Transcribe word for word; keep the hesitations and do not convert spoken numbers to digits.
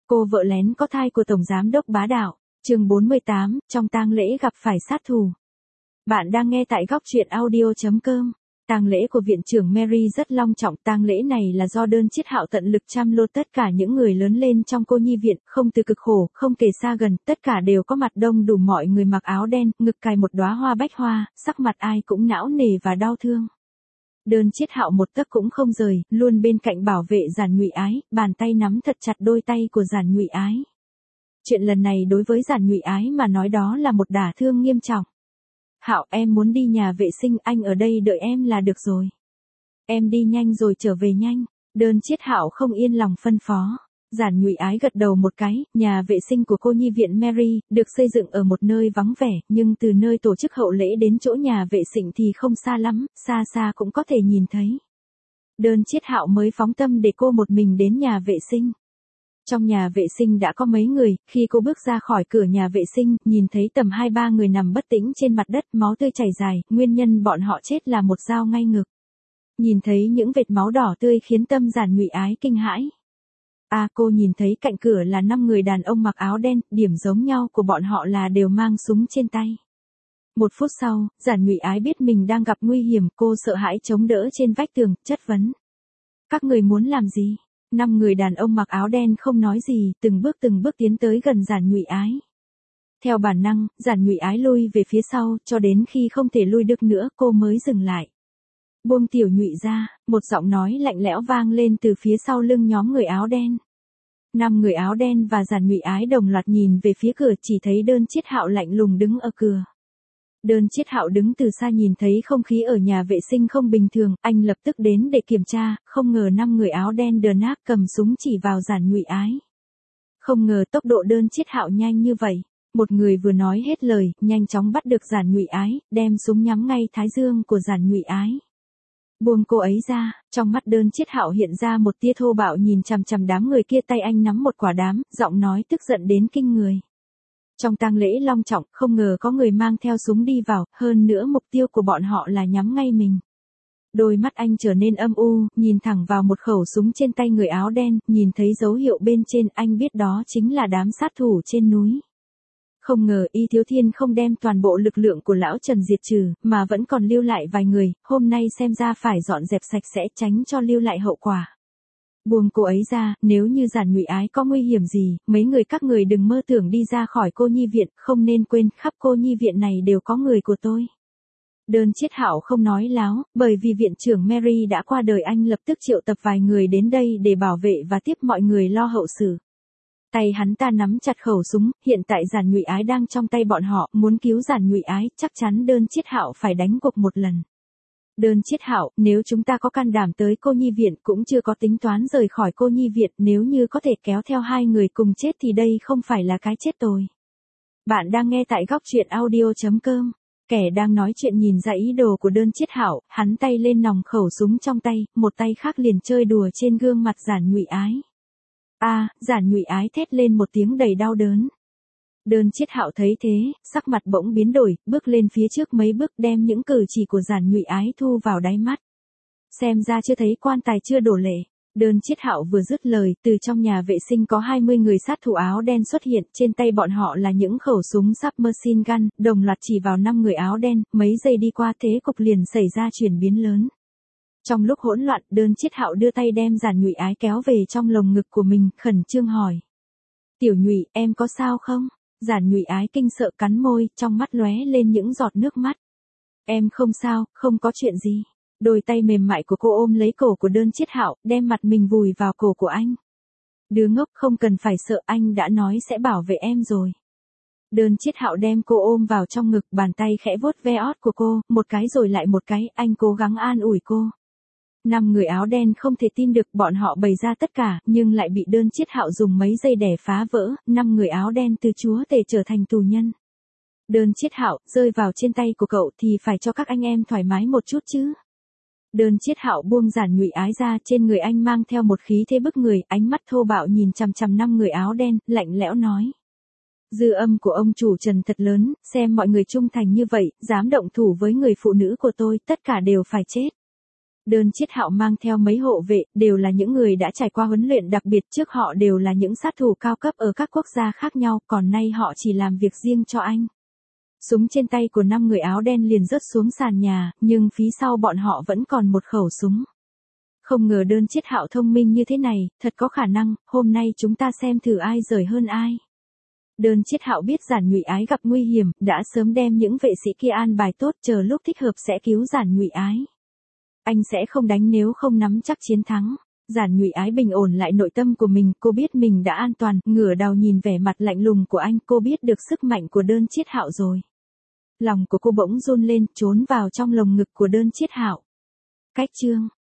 Cô vợ lén có thai của Tổng Giám đốc bá đạo. Chương bốn mươi tám, trong tang lễ gặp phải sát thủ. Bạn đang nghe tại góc truyện audio chấm com. Tang lễ của viện trưởng Mary rất long trọng. Tang lễ này là do Đơn Chiết Hạo tận lực chăm lo tất cả những người lớn lên trong cô nhi viện, không từ cực khổ, không kể xa gần, tất cả đều có mặt đông đủ, mọi người mặc áo đen, ngực cài một đóa hoa bách hoa, sắc mặt ai cũng não nề và đau thương. Đơn Chiết Hạo một tấc cũng không rời, luôn bên cạnh bảo vệ Giản Nhụy Ái, bàn tay nắm thật chặt đôi tay của Giản Nhụy Ái. Chuyện lần này đối với Giản Nhụy Ái mà nói đó là một đả thương nghiêm trọng. Hạo, em muốn đi nhà vệ sinh, anh ở đây đợi em là được rồi. Em đi nhanh rồi trở về nhanh. Đơn Chiết Hạo không yên lòng phân phó. Giản Nhụy Ái gật đầu một cái. Nhà vệ sinh của cô nhi viện Mary được xây dựng ở một nơi vắng vẻ, nhưng từ nơi tổ chức hậu lễ đến chỗ nhà vệ sinh thì không xa lắm, xa xa cũng có thể nhìn thấy. Đơn Chiết Hạo mới phóng tâm để cô một mình đến nhà vệ sinh. Trong nhà vệ sinh đã có mấy người, khi cô bước ra khỏi cửa nhà vệ sinh, nhìn thấy tầm hai ba người nằm bất tĩnh trên mặt đất, máu tươi chảy dài, nguyên nhân bọn họ chết là một dao ngay ngực. Nhìn thấy những vệt máu đỏ tươi khiến tâm Giản Nhụy Ái kinh hãi. À, cô nhìn thấy cạnh cửa là năm người đàn ông mặc áo đen, điểm giống nhau của bọn họ là đều mang súng trên tay. Một phút sau, Giản Nhụy Ái biết mình đang gặp nguy hiểm, cô sợ hãi chống đỡ trên vách tường, chất vấn. Các người muốn làm gì? Năm người đàn ông mặc áo đen không nói gì, từng bước từng bước tiến tới gần Giản Nhụy Ái. Theo bản năng, Giản Nhụy Ái lui về phía sau, cho đến khi không thể lui được nữa, cô mới dừng lại. Buông Tiểu Nhụy ra, một giọng nói lạnh lẽo vang lên từ phía sau lưng nhóm người áo đen. Năm người áo đen và Giản Nhụy Ái đồng loạt nhìn về phía cửa, chỉ thấy Đơn Chiết Hạo lạnh lùng đứng ở cửa. Đơn Chiết Hạo đứng từ xa nhìn thấy không khí ở nhà vệ sinh không bình thường, anh lập tức đến để kiểm tra, không ngờ năm người áo đen đờ nác cầm súng chỉ vào Giản Nhụy Ái. Không ngờ tốc độ Đơn Chiết Hạo nhanh như vậy, một người vừa nói hết lời, nhanh chóng bắt được Giản Nhụy Ái, đem súng nhắm ngay thái dương của Giản Nhụy Ái. Buông cô ấy ra, trong mắt Đơn Chiết Hạo hiện ra một tia thô bạo, nhìn chằm chằm đám người kia, tay anh nắm một quả đám, giọng nói tức giận đến kinh người. Trong tang lễ long trọng, không ngờ có người mang theo súng đi vào, hơn nữa mục tiêu của bọn họ là nhắm ngay mình. Đôi mắt anh trở nên âm u, nhìn thẳng vào một khẩu súng trên tay người áo đen, nhìn thấy dấu hiệu bên trên, anh biết đó chính là đám sát thủ trên núi. Không ngờ Y Thiếu Thiên không đem toàn bộ lực lượng của lão Trần diệt trừ, mà vẫn còn lưu lại vài người, hôm nay xem ra phải dọn dẹp sạch sẽ, tránh cho lưu lại hậu quả. Buông cô ấy ra, nếu như Giản Nhụy Ái có nguy hiểm gì, mấy người các người đừng mơ tưởng đi ra khỏi cô nhi viện, không nên quên khắp cô nhi viện này đều có người của tôi. Đơn Chiết Hạo không nói láo, bởi vì viện trưởng Mary đã qua đời, anh lập tức triệu tập vài người đến đây để bảo vệ và tiếp mọi người lo hậu sự. Tay hắn ta nắm chặt khẩu súng, hiện tại Giản Nhụy Ái đang trong tay bọn họ, muốn cứu Giản Nhụy Ái, chắc chắn Đơn Chiết Hạo phải đánh cuộc một lần. Đơn Chiết Hạo, nếu chúng ta có can đảm tới cô nhi viện, cũng chưa có tính toán rời khỏi cô nhi viện, nếu như có thể kéo theo hai người cùng chết thì đây không phải là cái chết tồi. Bạn đang nghe tại góc truyện audio chấm com. Kẻ đang nói chuyện nhìn ra ý đồ của Đơn Chiết Hạo, hắn tay lên nòng khẩu súng trong tay, một tay khác liền chơi đùa trên gương mặt Giản Nhụy Ái. A, à, Giản Nhụy Ái thét lên một tiếng đầy đau đớn. Đơn Chiết Hạo thấy thế, sắc mặt bỗng biến đổi, bước lên phía trước mấy bước, đem những cử chỉ của Giản Nhụy Ái thu vào đáy mắt. Xem ra chưa thấy quan tài chưa đổ lệ. Đơn Chiết Hạo vừa dứt lời, từ trong nhà vệ sinh có hai mươi người sát thủ áo đen xuất hiện, trên tay bọn họ là những khẩu súng submachine gun, đồng loạt chỉ vào năm người áo đen, mấy giây đi qua thế cục liền xảy ra chuyển biến lớn. Trong lúc hỗn loạn, Đơn Chiết Hạo đưa tay đem Giản Nhụy Ái kéo về trong lồng ngực của mình, khẩn trương hỏi. Tiểu Nhụy, em có sao không? Giản Nhụy Ái kinh sợ cắn môi, trong mắt lóe lên những giọt nước mắt. Em không sao, không có chuyện gì. Đôi tay mềm mại của cô ôm lấy cổ của Đơn Chiết Hạo, đem mặt mình vùi vào cổ của anh. Đứa ngốc, không cần phải sợ, anh đã nói sẽ bảo vệ em rồi. Đơn Chiết Hạo đem cô ôm vào trong ngực, bàn tay khẽ vuốt ve ót của cô, một cái rồi lại một cái, anh cố gắng an ủi cô. Năm người áo đen không thể tin được, bọn họ bày ra tất cả, nhưng lại bị Đơn Chiết Hạo dùng mấy giây để phá vỡ, năm người áo đen từ chúa tể trở thành tù nhân. Đơn Chiết Hạo, rơi vào trên tay của cậu thì phải cho các anh em thoải mái một chút chứ. Đơn Chiết Hạo buông Giản Nhụy Ái ra, trên người anh mang theo một khí thế bức người, ánh mắt thô bạo nhìn chằm chằm năm người áo đen, lạnh lẽo nói. Dư âm của ông chủ Trần thật lớn, xem mọi người trung thành như vậy, dám động thủ với người phụ nữ của tôi, tất cả đều phải chết. Đơn Chiết Hạo mang theo mấy hộ vệ, đều là những người đã trải qua huấn luyện đặc biệt, trước họ đều là những sát thủ cao cấp ở các quốc gia khác nhau, còn nay họ chỉ làm việc riêng cho anh. Súng trên tay của năm người áo đen liền rớt xuống sàn nhà, nhưng phía sau bọn họ vẫn còn một khẩu súng. Không ngờ Đơn Chiết Hạo thông minh như thế này, thật có khả năng, hôm nay chúng ta xem thử ai giỏi hơn ai. Đơn Chiết Hạo biết Giản Nhụy Ái gặp nguy hiểm, đã sớm đem những vệ sĩ kia an bài tốt, chờ lúc thích hợp sẽ cứu Giản Nhụy Ái. Anh sẽ không đánh nếu không nắm chắc chiến thắng. Giản Nhụy Ái bình ổn lại nội tâm của mình, cô biết mình đã an toàn, ngửa đầu nhìn vẻ mặt lạnh lùng của anh, cô biết được sức mạnh của Đơn Chiết Hạo rồi. Lòng của cô bỗng run lên, trốn vào trong lồng ngực của Đơn Chiết Hạo. Cách chương